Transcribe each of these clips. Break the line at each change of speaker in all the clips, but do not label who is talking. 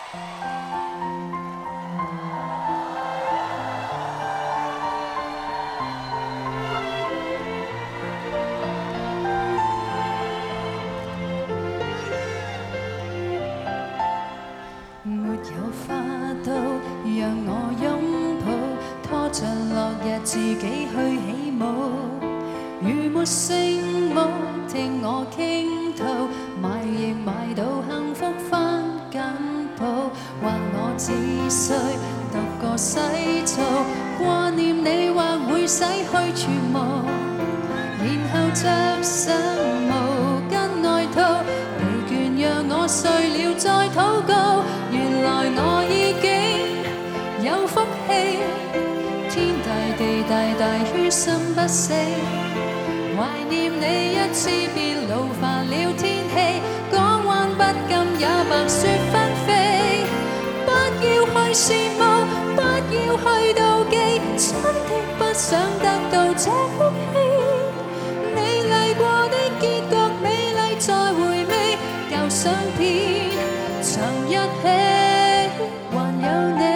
沒有花都讓我擁抱，拖着落日自己去起舞。如沒聖母聽我傾吐，買亦買到幸福返簡譜。或我只需獨個洗澡，掛念你或會洗去全無，然後着上毛巾外套，疲倦讓我睡了再禱告。原來我已經有福氣，天大地大大於心不死，懷念你一次便勞煩了天氣，港灣不禁也白雪紛飛。不要去羨慕，不要去妒忌，真的不想得到這福氣。美麗過的結局，美麗再回味，舊相片曾一起，還有你。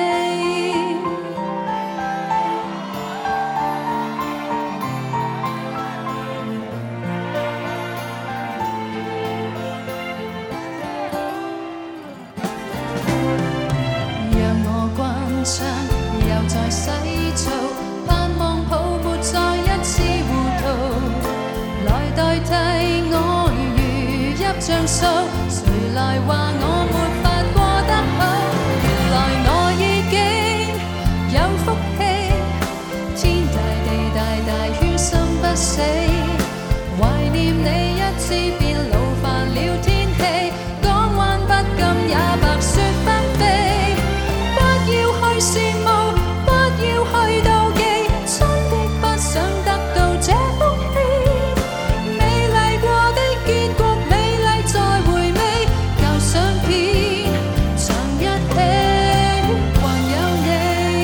讓我關窗，又再洗澡，盼望泡沫再一次糊塗，來代替我如泣像訴，誰來話我沒法過得好？原來我已經有福氣，天大地大大於心不死，懷念你一次便勞煩了天氣，港灣不禁也白雪紛飛。不要去羨慕，不要去妒忌，真的不想得到這福氣。美麗過的結局，美麗再回味，舊相片曾一起，還有你。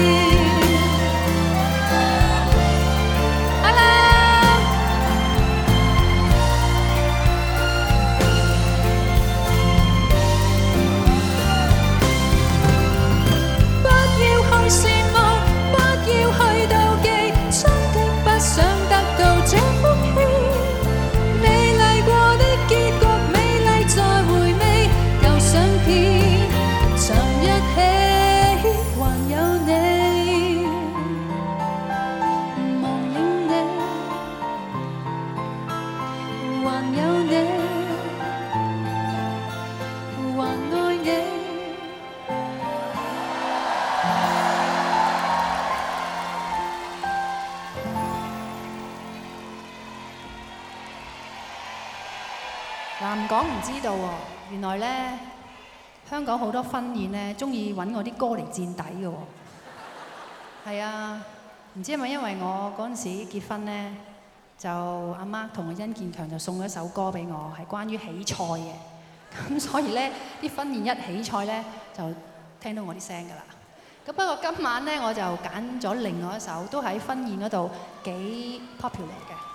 不要去羨慕，不要去妒忌，真的不想得到這福氣。美麗過的結局，美麗再回味，舊相片曾一起，還有你。忘了你，還有你，還愛你。
嗱，唔講唔知道喎，原來咧香港好多婚宴咧，中意揾我啲歌嚟墊底嘅喎。係啊，唔知係咪因為我嗰陣時結婚咧，就阿媽同阿甄健強就送咗一首歌俾我，係關於起菜嘅。咁所以咧，啲婚宴一起菜咧，就聽到我啲聲㗎啦。咁不過今晚咧，我就揀咗另外一首，都喺婚宴嗰度幾 popular 嘅。